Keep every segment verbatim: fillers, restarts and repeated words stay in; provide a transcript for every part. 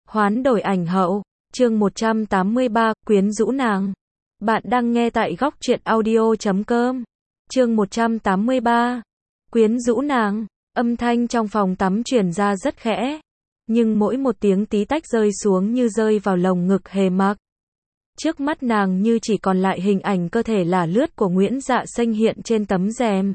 Hoán đổi ảnh hậu, chương một trăm tám mươi ba, quyến rũ nàng. Bạn đang nghe tại góc truyện audio chấm com. Chương một trăm tám mươi ba, quyến rũ nàng. Âm thanh trong phòng tắm truyền ra rất khẽ, nhưng mỗi một tiếng tí tách rơi xuống như rơi vào lồng ngực Hề Mặc. Trước mắt nàng như chỉ còn lại hình ảnh cơ thể lả lướt của Nguyễn Dạ Xanh hiện trên tấm rèm.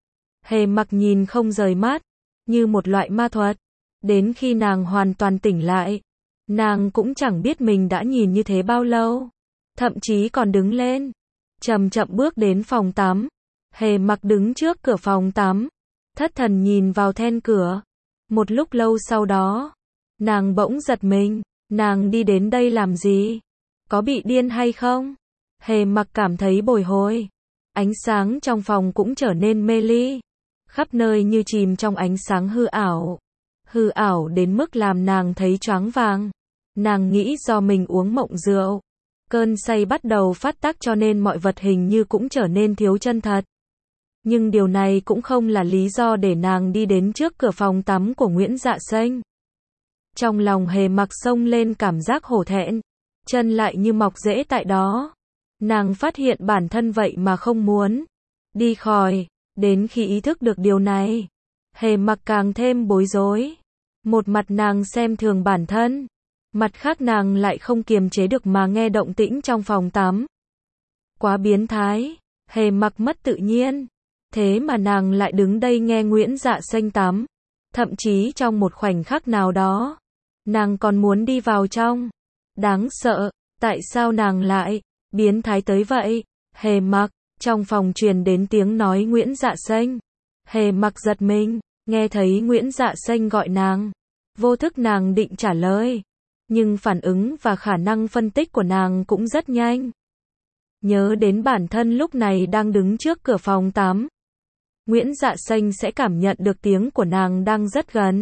Hề Mặc nhìn không rời mắt, như một loại ma thuật. Đến khi nàng hoàn toàn tỉnh lại, nàng cũng chẳng biết mình đã nhìn như thế bao lâu. Thậm chí còn đứng lên, chậm chậm bước đến phòng tắm. Hề Mặc đứng trước cửa phòng tắm, thất thần nhìn vào then cửa. Một lúc lâu sau đó, nàng bỗng giật mình, nàng đi đến đây làm gì? Có bị điên hay không? Hề Mặc cảm thấy bồi hồi. Ánh sáng trong phòng cũng trở nên mê ly, khắp nơi như chìm trong ánh sáng hư ảo. Hư ảo đến mức làm nàng thấy choáng váng. Nàng nghĩ do mình uống mộng rượu, cơn say bắt đầu phát tác cho nên mọi vật hình như cũng trở nên thiếu chân thật. Nhưng điều này cũng không là lý do để nàng đi đến trước cửa phòng tắm của Nguyễn Dạ Xanh. Trong lòng Hề Mặc xông lên cảm giác hổ thẹn, chân lại như mọc rễ tại đó. Nàng phát hiện bản thân vậy mà không muốn đi khỏi. Đến khi ý thức được điều này, Hề Mặc càng thêm bối rối. Một mặt nàng xem thường bản thân, mặt khác nàng lại không kiềm chế được mà nghe động tĩnh trong phòng tắm. Quá biến thái, Hề Mặc mất tự nhiên. Thế mà nàng lại đứng đây nghe Nguyễn Dạ Xanh tắm. Thậm chí trong một khoảnh khắc nào đó, nàng còn muốn đi vào trong. Đáng sợ, tại sao nàng lại biến thái tới vậy? Hề Mặc, trong phòng truyền đến tiếng nói Nguyễn Dạ Xanh. Hề Mặc giật mình, nghe thấy Nguyễn Dạ Xanh gọi nàng. Vô thức nàng định trả lời, nhưng phản ứng và khả năng phân tích của nàng cũng rất nhanh. Nhớ đến bản thân lúc này đang đứng trước cửa phòng tắm, Nguyễn Dạ Xanh sẽ cảm nhận được tiếng của nàng đang rất gần,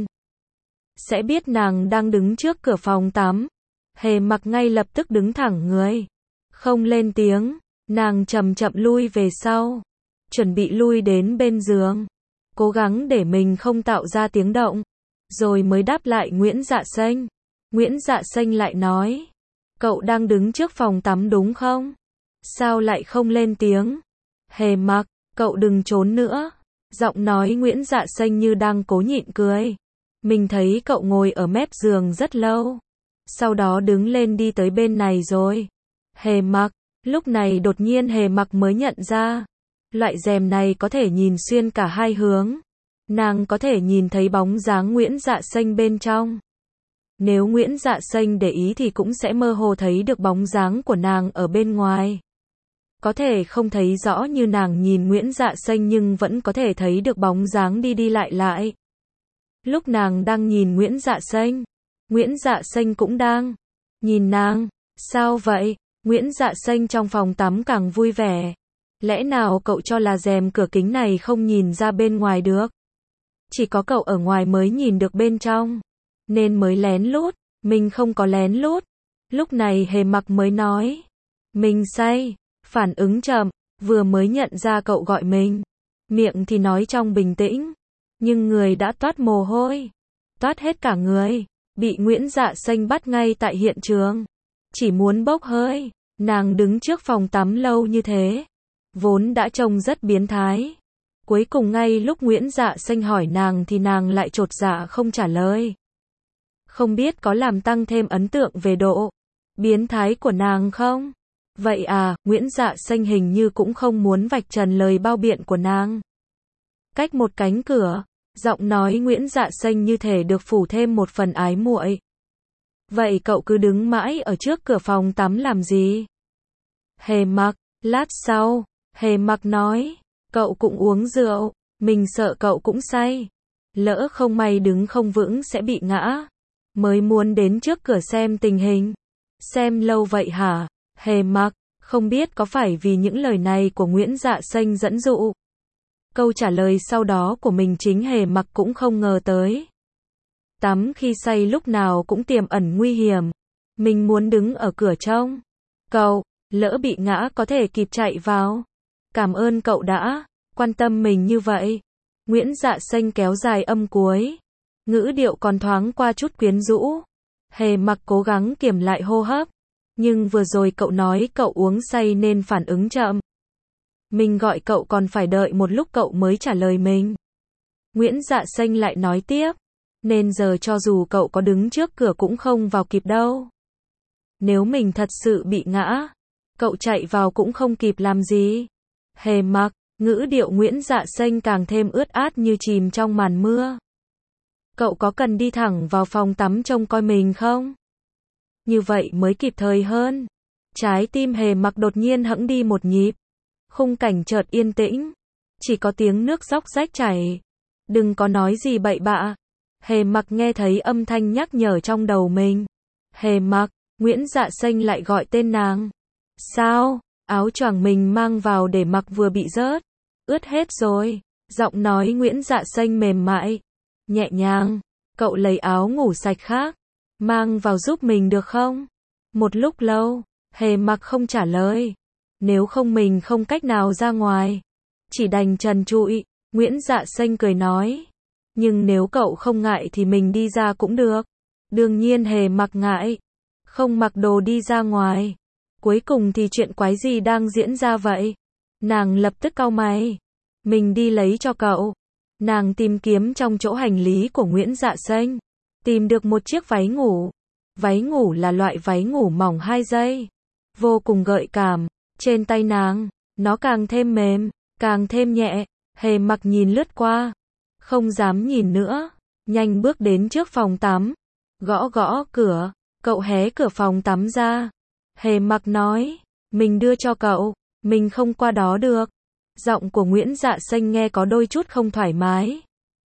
sẽ biết nàng đang đứng trước cửa phòng tắm. Hề Mặc ngay lập tức đứng thẳng người, không lên tiếng. Nàng chậm chậm lui về sau, chuẩn bị lui đến bên giường, cố gắng để mình không tạo ra tiếng động, rồi mới đáp lại Nguyễn Dạ Xanh. Nguyễn Dạ Xanh lại nói, cậu đang đứng trước phòng tắm đúng không? Sao lại không lên tiếng? Hề Mặc, cậu đừng trốn nữa. Giọng nói Nguyễn Dạ Xanh như đang cố nhịn cười. Mình thấy cậu ngồi ở mép giường rất lâu, sau đó đứng lên đi tới bên này rồi. Hề Mặc, lúc này đột nhiên Hề Mặc mới nhận ra, loại rèm này có thể nhìn xuyên cả hai hướng. Nàng có thể nhìn thấy bóng dáng Nguyễn Dạ Xanh bên trong. Nếu Nguyễn Dạ Xanh để ý thì cũng sẽ mơ hồ thấy được bóng dáng của nàng ở bên ngoài. Có thể không thấy rõ như nàng nhìn Nguyễn Dạ Xanh nhưng vẫn có thể thấy được bóng dáng đi đi lại lại. Lúc nàng đang nhìn Nguyễn Dạ Xanh, Nguyễn Dạ Xanh cũng đang nhìn nàng. Sao vậy? Nguyễn Dạ Xanh trong phòng tắm càng vui vẻ. Lẽ nào cậu cho là rèm cửa kính này không nhìn ra bên ngoài được? Chỉ có cậu ở ngoài mới nhìn được bên trong, nên mới lén lút. Mình không có lén lút. Lúc này Hề Mặc mới nói, mình say. Phản ứng chậm, vừa mới nhận ra cậu gọi mình. Miệng thì nói trong bình tĩnh, nhưng người đã toát mồ hôi, toát hết cả người. Bị Nguyễn Dạ Xanh bắt ngay tại hiện trường, chỉ muốn bốc hơi. Nàng đứng trước phòng tắm lâu như thế, vốn đã trông rất biến thái. Cuối cùng ngay lúc Nguyễn Dạ Xanh hỏi nàng thì nàng lại chột dạ không trả lời. Không biết có làm tăng thêm ấn tượng về độ biến thái của nàng không? Vậy à, Nguyễn Dạ Xanh hình như cũng không muốn vạch trần lời bao biện của nàng. Cách một cánh cửa, giọng nói Nguyễn Dạ Xanh như thể được phủ thêm một phần ái muội. Vậy cậu cứ đứng mãi ở trước cửa phòng tắm làm gì? Hề Mặc, lát sau, Hề Mặc nói, cậu cũng uống rượu, mình sợ cậu cũng say. Lỡ không may đứng không vững sẽ bị ngã, mới muốn đến trước cửa xem tình hình. Xem lâu vậy hả? Hề Mặc, không biết có phải vì những lời này của Nguyễn Dạ Xanh dẫn dụ. Câu trả lời sau đó của mình chính Hề Mặc cũng không ngờ tới. Tắm khi say lúc nào cũng tiềm ẩn nguy hiểm. Mình muốn đứng ở cửa trông cậu, lỡ bị ngã có thể kịp chạy vào. Cảm ơn cậu đã quan tâm mình như vậy. Nguyễn Dạ Xanh kéo dài âm cuối, ngữ điệu còn thoáng qua chút quyến rũ. Hề Mặc cố gắng kiềm lại hô hấp. Nhưng vừa rồi cậu nói cậu uống say nên phản ứng chậm. Mình gọi cậu còn phải đợi một lúc cậu mới trả lời mình. Nguyễn Dạ Xanh lại nói tiếp. Nên giờ cho dù cậu có đứng trước cửa cũng không vào kịp đâu. Nếu mình thật sự bị ngã, cậu chạy vào cũng không kịp làm gì. Hề Mặc, ngữ điệu Nguyễn Dạ Xanh càng thêm ướt át như chìm trong màn mưa. Cậu có cần đi thẳng vào phòng tắm trông coi mình không? Như vậy mới kịp thời hơn. Trái tim Hề Mặc đột nhiên hẫng đi một nhịp. Khung cảnh chợt yên tĩnh. Chỉ có tiếng nước róc rách chảy. Đừng có nói gì bậy bạ. Hề Mặc nghe thấy âm thanh nhắc nhở trong đầu mình. Hề Mặc, Nguyễn Dạ Xanh lại gọi tên nàng. Sao? Áo choàng mình mang vào để mặc vừa bị rớt. Ướt hết rồi. Giọng nói Nguyễn Dạ Xanh mềm mại. Nhẹ nhàng. Cậu lấy áo ngủ sạch khác. Mang vào giúp mình được không? Một lúc lâu, Hề Mặc không trả lời. Nếu không mình không cách nào ra ngoài. Chỉ đành trần trụi. Nguyễn Dạ Xanh cười nói. Nhưng nếu cậu không ngại thì mình đi ra cũng được. Đương nhiên Hề Mặc ngại. Không mặc đồ đi ra ngoài. Cuối cùng thì chuyện quái gì đang diễn ra vậy? Nàng lập tức cau mày. Mình đi lấy cho cậu. Nàng tìm kiếm trong chỗ hành lý của Nguyễn Dạ Xanh. Tìm được một chiếc váy ngủ. Váy ngủ là loại váy ngủ mỏng hai dây. Vô cùng gợi cảm. Trên tay nàng, nó càng thêm mềm, càng thêm nhẹ. Hề Mặc nhìn lướt qua. Không dám nhìn nữa. Nhanh bước đến trước phòng tắm. Gõ gõ cửa. Cậu hé cửa phòng tắm ra. Hề Mặc nói. Mình đưa cho cậu. Mình không qua đó được. Giọng của Nguyễn Dạ Xanh nghe có đôi chút không thoải mái.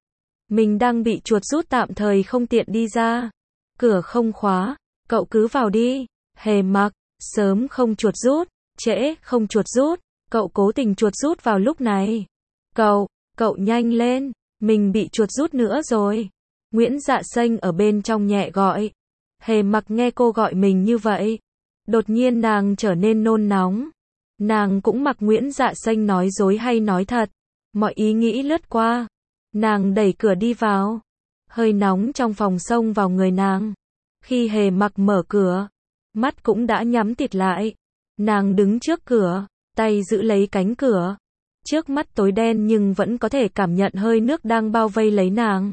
Mình đang bị chuột rút tạm thời không tiện đi ra. Cửa không khóa. Cậu cứ vào đi. Hề Mặc. Sớm không chuột rút. Trễ không chuột rút. Cậu cố tình chuột rút vào lúc này. Cậu. Cậu nhanh lên. Mình bị chuột rút nữa rồi. Nguyễn Dạ Xanh ở bên trong nhẹ gọi. Hề Mặc nghe cô gọi mình như vậy. Đột nhiên nàng trở nên nôn nóng. Nàng cũng mặc Nguyễn Dạ Xanh nói dối hay nói thật. Mọi ý nghĩ lướt qua. Nàng đẩy cửa đi vào. Hơi nóng trong phòng xông vào người nàng. Khi Hề Mặc mở cửa, mắt cũng đã nhắm tịt lại. Nàng đứng trước cửa, tay giữ lấy cánh cửa. Trước mắt tối đen nhưng vẫn có thể cảm nhận hơi nước đang bao vây lấy nàng.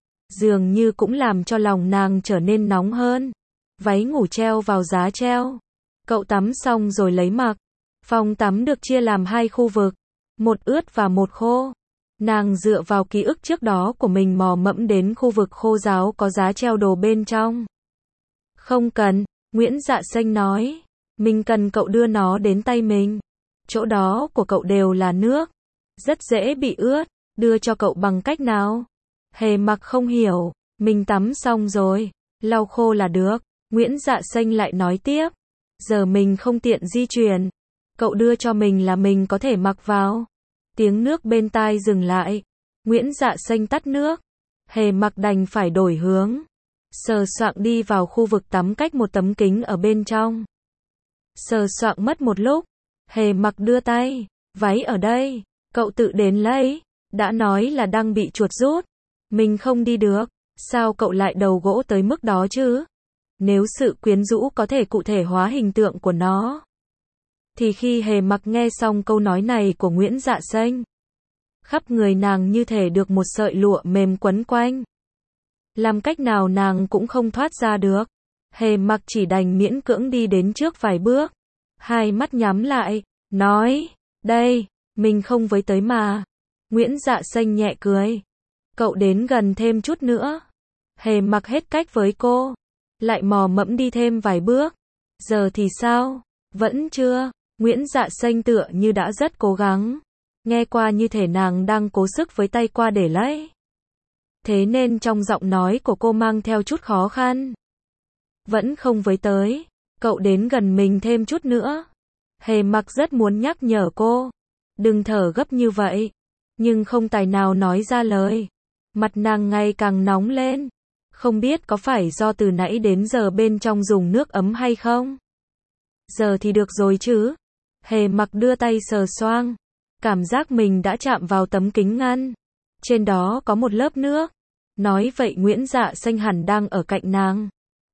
Dường như cũng làm cho lòng nàng trở nên nóng hơn. Váy ngủ treo vào giá treo. Cậu tắm xong rồi lấy mặc. Phòng tắm được chia làm hai khu vực. Một ướt và một khô. Nàng dựa vào ký ức trước đó của mình mò mẫm đến khu vực khô ráo có giá treo đồ bên trong. Không cần, Nguyễn Dạ Xanh nói. Mình cần cậu đưa nó đến tay mình. Chỗ đó của cậu đều là nước. Rất dễ bị ướt. Đưa cho cậu bằng cách nào? Hề Mặc không hiểu. Mình tắm xong rồi. Lau khô là được. Nguyễn Dạ Xanh lại nói tiếp. Giờ mình không tiện di chuyển. Cậu đưa cho mình là mình có thể mặc vào. Tiếng nước bên tai dừng lại. Nguyễn Dạ Xanh tắt nước. Hề Mặc đành phải đổi hướng. Sờ soạng đi vào khu vực tắm cách một tấm kính ở bên trong. Sờ soạng mất một lúc. Hề Mặc đưa tay. Váy ở đây. Cậu tự đến lấy. Đã nói là đang bị chuột rút. Mình không đi được. Sao cậu lại đầu gỗ tới mức đó chứ? Nếu sự quyến rũ có thể cụ thể hóa hình tượng của nó. Thì khi Hề Mặc nghe xong câu nói này của Nguyễn Dạ Xanh. Khắp người nàng như thể được một sợi lụa mềm quấn quanh. Làm cách nào nàng cũng không thoát ra được. Hề Mặc chỉ đành miễn cưỡng đi đến trước vài bước. Hai mắt nhắm lại. Nói. Đây. Mình không với tới mà. Nguyễn Dạ Xanh nhẹ cười. Cậu đến gần thêm chút nữa. Hề Mặc hết cách với cô. Lại mò mẫm đi thêm vài bước. Giờ thì sao? Vẫn chưa. Nguyễn Dạ Xanh tựa như đã rất cố gắng. Nghe qua như thể nàng đang cố sức với tay qua để lấy. Thế nên trong giọng nói của cô mang theo chút khó khăn. Vẫn không với tới. Cậu đến gần mình thêm chút nữa. Hề Mặc rất muốn nhắc nhở cô. Đừng thở gấp như vậy. Nhưng không tài nào nói ra lời. Mặt nàng ngày càng nóng lên. Không biết có phải do từ nãy đến giờ bên trong dùng nước ấm hay không? Giờ thì được rồi chứ. Hề Mặc đưa tay sờ xoang. Cảm giác mình đã chạm vào tấm kính ngăn. Trên đó có một lớp nước. Nói vậy Nguyễn Dạ Xanh hẳn đang ở cạnh nàng.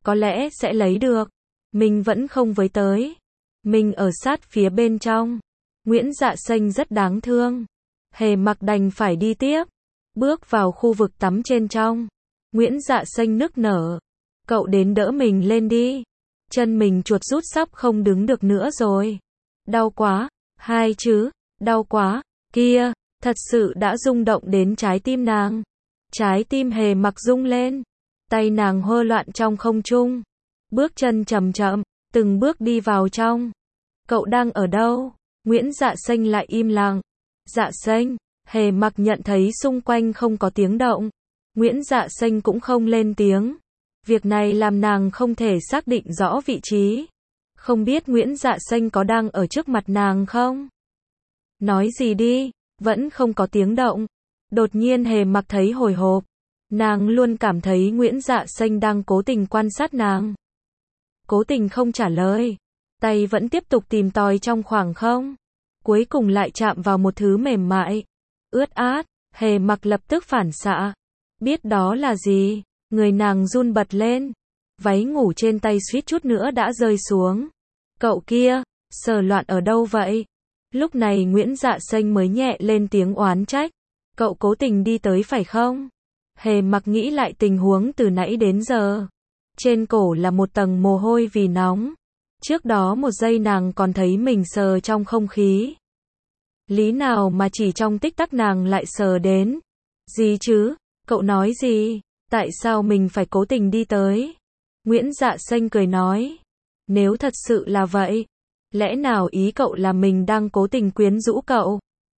có lẽ sẽ lấy được. Mình vẫn không với tới. Mình ở sát phía bên trong. Nguyễn Dạ Xanh rất đáng thương. Hề Mặc đành phải đi tiếp. Bước vào khu vực tắm trên trong. Nguyễn Dạ Xanh nức nở. Cậu đến đỡ mình lên đi. Chân mình chuột rút sắp không đứng được nữa rồi. Đau quá. Hai chứ. Đau quá. Kia. Thật sự đã rung động đến trái tim nàng. Trái tim Hề Mặc rung lên. Tay nàng hơ loạn trong không trung. Bước chân chậm chậm. Từng bước đi vào trong. Cậu đang ở đâu? Nguyễn Dạ Xanh lại im lặng. Dạ Xanh. Hề Mặc nhận thấy xung quanh không có tiếng động. Nguyễn Dạ Xanh cũng không lên tiếng. Việc này làm nàng không thể xác định rõ vị trí. Không biết Nguyễn Dạ Xanh có đang ở trước mặt nàng không? Nói gì đi, vẫn không có tiếng động. Đột nhiên Hề Mặc thấy hồi hộp. Nàng luôn cảm thấy Nguyễn Dạ Xanh đang cố tình quan sát nàng. Cố tình không trả lời. Tay vẫn tiếp tục tìm tòi trong khoảng không. Cuối cùng lại chạm vào một thứ mềm mại. Ướt át, Hề Mặc lập tức phản xạ. Biết đó là gì, người nàng run bật lên. Váy ngủ trên tay suýt chút nữa đã rơi xuống. Cậu kia, sờ loạn ở đâu vậy? Lúc này Nguyễn Dạ Xanh mới nhẹ lên tiếng oán trách. Cậu cố tình đi tới phải không? Hề Mặc nghĩ lại tình huống từ nãy đến giờ. Trên cổ là một tầng mồ hôi vì nóng. Trước đó một giây nàng còn thấy mình sờ trong không khí. Lý nào mà chỉ trong tích tắc nàng lại sờ đến. Gì chứ? Cậu nói gì? Tại sao mình phải cố tình đi tới? Nguyễn Dạ Xanh cười nói. Nếu thật sự là vậy, lẽ nào ý cậu là mình đang cố tình quyến rũ cậu?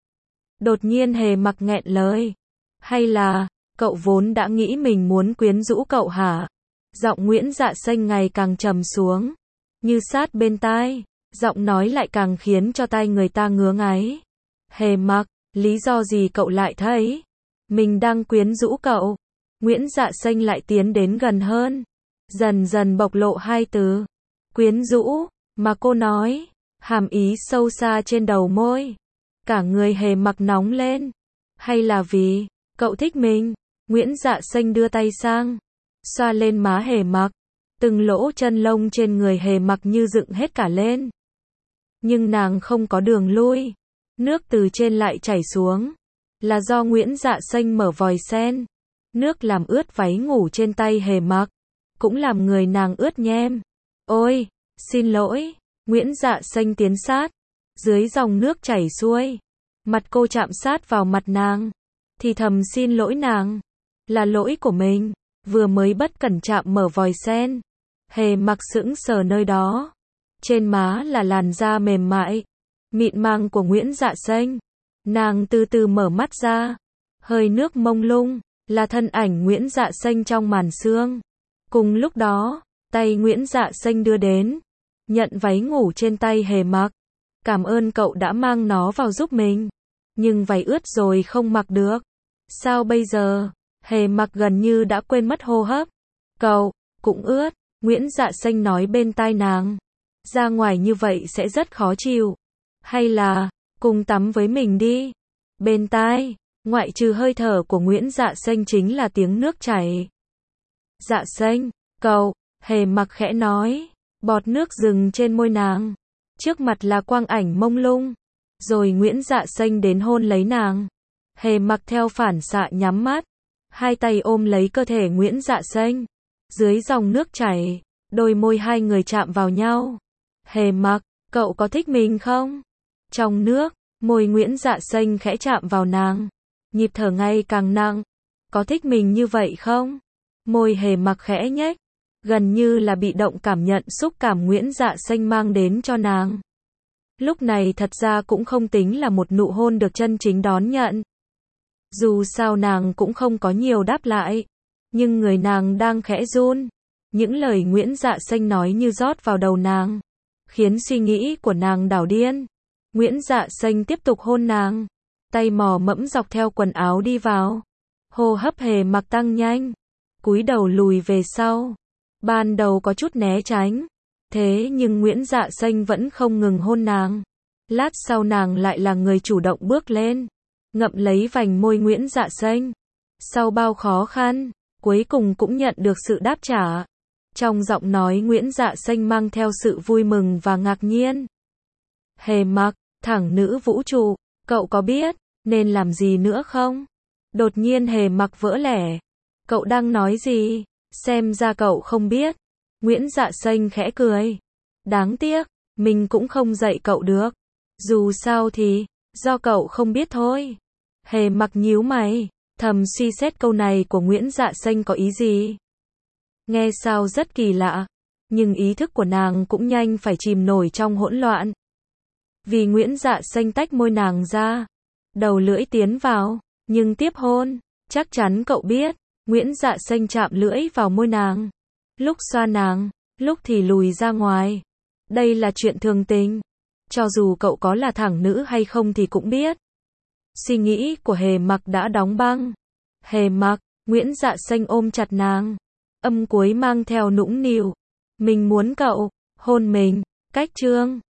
Đột nhiên Hề Mặc nghẹn lời. Hay là, cậu vốn đã nghĩ mình muốn quyến rũ cậu hả? Giọng Nguyễn Dạ Xanh ngày càng trầm xuống. Như sát bên tai, giọng nói lại càng khiến cho tai người ta ngứa ngáy. Hề Mặc, lý do gì cậu lại thấy? Mình đang quyến rũ cậu. Nguyễn Dạ Xanh lại tiến đến gần hơn. Dần dần bộc lộ hai từ. Quyến rũ, mà cô nói. Hàm ý sâu xa trên đầu môi. Cả người Hề Mặc nóng lên. Hay là vì, cậu thích mình? Nguyễn Dạ Xanh đưa tay sang. Xoa lên má Hề Mặc. Từng lỗ chân lông trên người Hề Mặc như dựng hết cả lên. Nhưng nàng không có đường lui. Nước từ trên lại chảy xuống. Là do Nguyễn Dạ Xanh mở vòi sen. Nước làm ướt váy ngủ trên tay Hề Mặc. Cũng làm người nàng ướt nhem. Ôi, xin lỗi. Nguyễn Dạ Xanh tiến sát. Dưới dòng nước chảy xuôi. Mặt cô chạm sát vào mặt nàng. Thì thầm xin lỗi nàng. Là lỗi của mình. Vừa mới bất cẩn chạm mở vòi sen. Hề Mặc sững sờ nơi đó. Trên má là làn da mềm mại, mịn màng của Nguyễn Dạ Xanh. Nàng từ từ mở mắt ra. Hơi nước mông lung, là thân ảnh Nguyễn Dạ Xanh trong màn sương. Cùng lúc đó, tay Nguyễn Dạ Xanh đưa đến. Nhận váy ngủ trên tay Hề Mặc. Cảm ơn cậu đã mang nó vào giúp mình. Nhưng váy ướt rồi không mặc được. Sao bây giờ? Hề Mặc gần như đã quên mất hô hấp. Cậu, cũng ướt. Nguyễn Dạ Xanh nói bên tai nàng. Ra ngoài như vậy sẽ rất khó chịu. Hay là, cùng tắm với mình đi. Bên tai, ngoại trừ hơi thở của Nguyễn Dạ Xanh chính là tiếng nước chảy. Dạ Xanh, cậu, Hề Mặc khẽ nói. Bọt nước dừng trên môi nàng. Trước mặt là quang ảnh mông lung. Rồi Nguyễn Dạ Xanh đến hôn lấy nàng. Hề Mặc theo phản xạ nhắm mắt. Hai tay ôm lấy cơ thể Nguyễn Dạ Xanh. Dưới dòng nước chảy, đôi môi hai người chạm vào nhau. Hề Mặc, cậu có thích mình không? Trong nước, môi Nguyễn Dạ Xanh khẽ chạm vào nàng. Nhịp thở ngày càng nặng. Có thích mình như vậy không? Môi Hề Mặc khẽ nhếch. Gần như là bị động cảm nhận xúc cảm Nguyễn Dạ Xanh mang đến cho nàng. Lúc này thật ra cũng không tính là một nụ hôn được chân chính đón nhận. Dù sao nàng cũng không có nhiều đáp lại. Nhưng người nàng đang khẽ run. Những lời Nguyễn Dạ Xanh nói như rót vào đầu nàng. Khiến suy nghĩ của nàng đảo điên. Nguyễn Dạ Xanh tiếp tục hôn nàng. Tay mò mẫm dọc theo quần áo đi vào. Hô hấp Hề Mặc tăng nhanh. Cúi đầu lùi về sau. Ban đầu có chút né tránh. Thế nhưng Nguyễn Dạ Xanh vẫn không ngừng hôn nàng. Lát sau nàng lại là người chủ động bước lên. Ngậm lấy vành môi Nguyễn Dạ Xanh. Sau bao khó khăn, cuối cùng cũng nhận được sự đáp trả. Trong giọng nói Nguyễn Dạ Xanh mang theo sự vui mừng và ngạc nhiên. Hề Mặc, thẳng nữ vũ trụ, cậu có biết nên làm gì nữa không? Đột nhiên Hề Mặc vỡ lẽ. Cậu đang nói gì? Xem ra cậu không biết. Nguyễn Dạ Xanh khẽ cười. Đáng tiếc, mình cũng không dạy cậu được. Dù sao thì, do cậu không biết thôi. Hề Mặc nhíu mày, thầm suy xét câu này của Nguyễn Dạ Xanh có ý gì. Nghe sao rất kỳ lạ, nhưng ý thức của nàng cũng nhanh phải chìm nổi trong hỗn loạn. Vì Nguyễn Dạ Xanh tách môi nàng ra, đầu lưỡi tiến vào, nhưng tiếp hôn, chắc chắn cậu biết. Nguyễn Dạ Xanh chạm lưỡi vào môi nàng, lúc xoa nàng, lúc thì lùi ra ngoài. Đây là chuyện thường tình, cho dù cậu có là thẳng nữ hay không thì cũng biết. Suy nghĩ của Hề Mặc đã đóng băng. Hề Mặc, Nguyễn Dạ Xanh ôm chặt nàng, âm cuối mang theo nũng nịu. Mình muốn cậu hôn mình. Cách chương